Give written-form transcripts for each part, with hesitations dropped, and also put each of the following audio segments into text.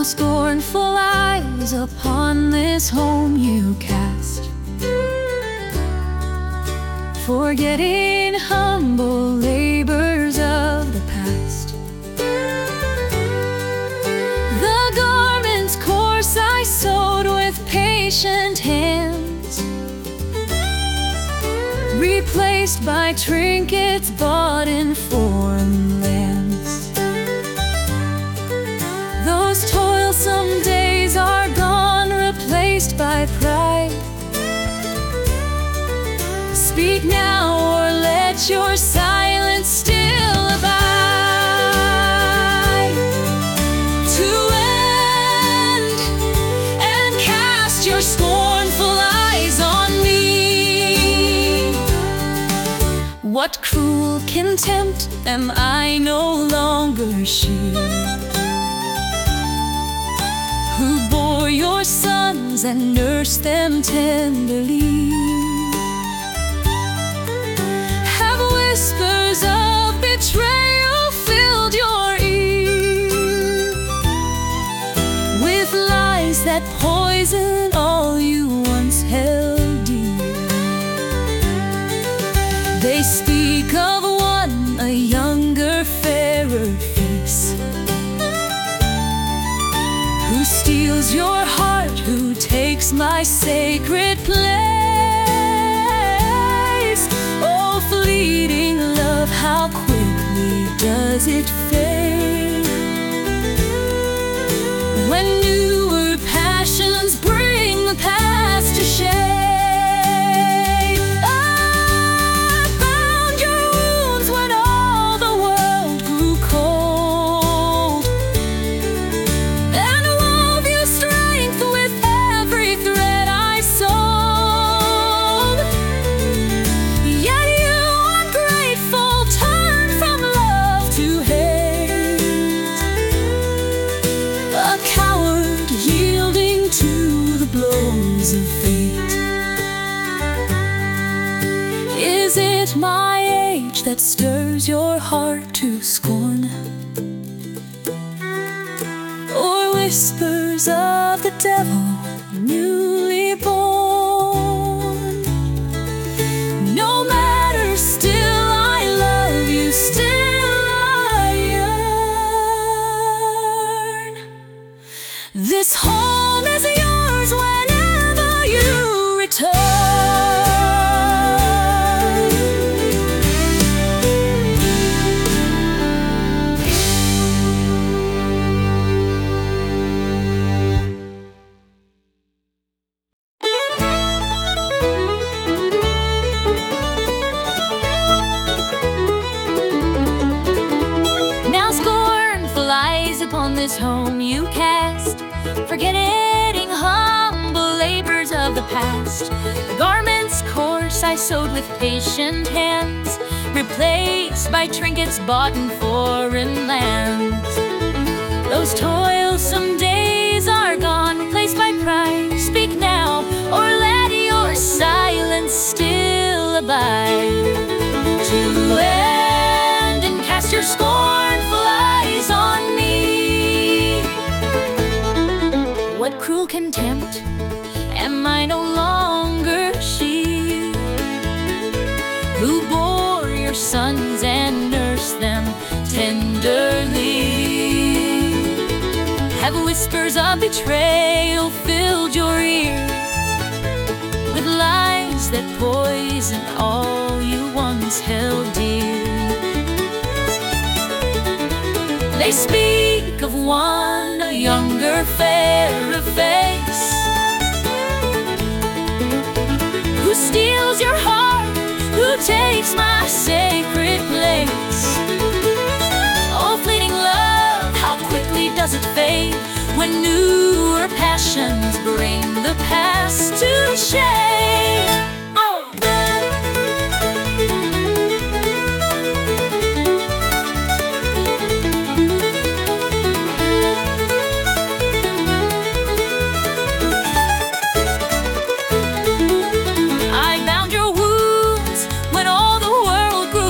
Now scornful eyes upon this home you cast, forgetting humble labors of the past. The garments coarse I sewed with patient hands, replaced by trinkets bought in foreign lands. Those toilsome days are gone, replaced by pride. Speak now, or let your silence still abide. To end and cast your scornful eyes on me. What cruel contempt am I no longer she, who bore your sons and nursed them tenderly? Have whispers of betrayal filled your ear, with lies that poison all you once held dear? They speak of one, a younger, fairer face, who steals your heart, who takes my sacred place. Oh, fleeting love, how quickly does it fade, when newer passions bring the past to shade. I found your wounds when all the world grew cold, and wove you strength with every thread I sewed. Yet you, ungrateful, turned from love to hate, a coward yielding to the blows of fate. Is it my age that stirs your heart to scorn, or whispers of the devil newly born? No matter, still I love you, still I yearn. This home is yours whenever you return. Now scornful eyes upon this home you cast, forgetting humble labors of the past. The garments coarse I sewed with patient hands, replaced by trinkets bought in foreign lands. Those toilsome days are gone, replaced by pride. Speak now, or let your silence still abide. To end and cast your scornful eyes on me. What cruel contempt am I no longer she, who bore your sons and nursed them tenderly? Have whispers of betrayal filled your ear, with lies that poison all you once held dear? They speak of one, a younger, fairer face, who steals your heart, who takes my sacred place. Oh, fleeting love, how quickly does it fade, when newer passions bring the past to shade.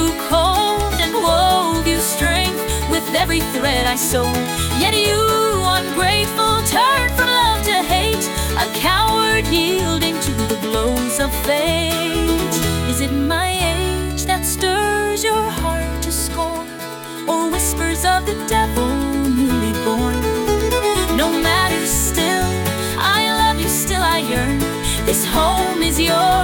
Every thread I sewed, yet you, ungrateful turn from love to hate, a coward yielding to the blows of fate. Is it my age that stirs your heart to scorn, or whispers of the devil newly born? No matter, still I love you, still I yearn. This home is yours.